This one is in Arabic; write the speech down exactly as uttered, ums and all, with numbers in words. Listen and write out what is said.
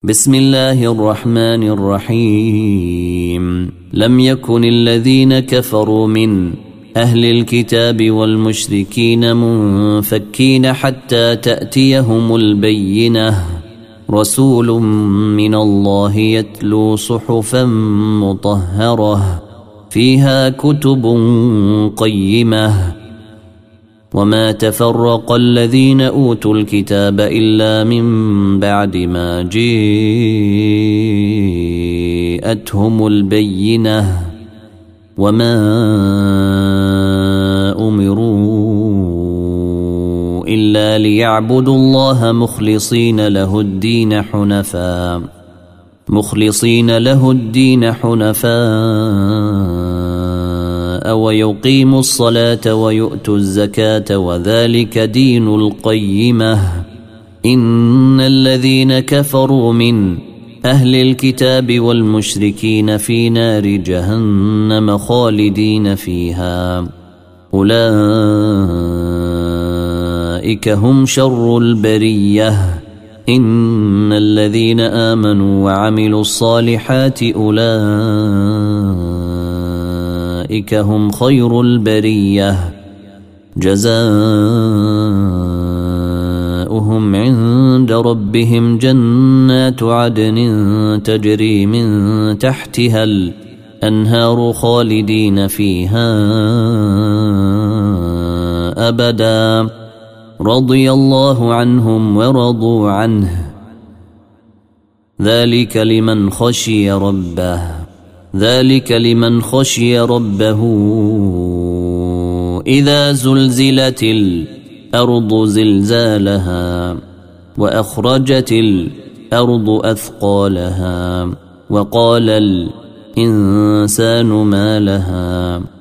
بسم الله الرحمن الرحيم لم يكن الذين كفروا من أهل الكتاب والمشركين منفكين حتى تأتيهم البينة رسول من الله يتلو صحفا مطهرة فيها كتب قيمة وما تفرق الذين أوتوا الكتاب إلا من بعد ما جاءتهم البينة وما أمروا إلا ليعبدوا الله مخلصين له الدين حنفاء مخلصين له الدين حنفاء ويقيموا الصلاة ويؤتوا الزكاة وذلك دين القيمة إن الذين كفروا من أهل الكتاب والمشركين في نار جهنم خالدين فيها أولئك هم شر البرية إن الذين آمنوا وعملوا الصالحات أولئك هم خير البرية جزاؤهم عند ربهم جنات عدن تجري من تحتها الأنهار خالدين فيها أبدا رضي الله عنهم ورضوا عنه ذلك لمن خشي ربه ذلك لمن خشي ربه إذا زلزلت الأرض زلزالها وأخرجت الأرض أثقالها وقال الإنسان ما لها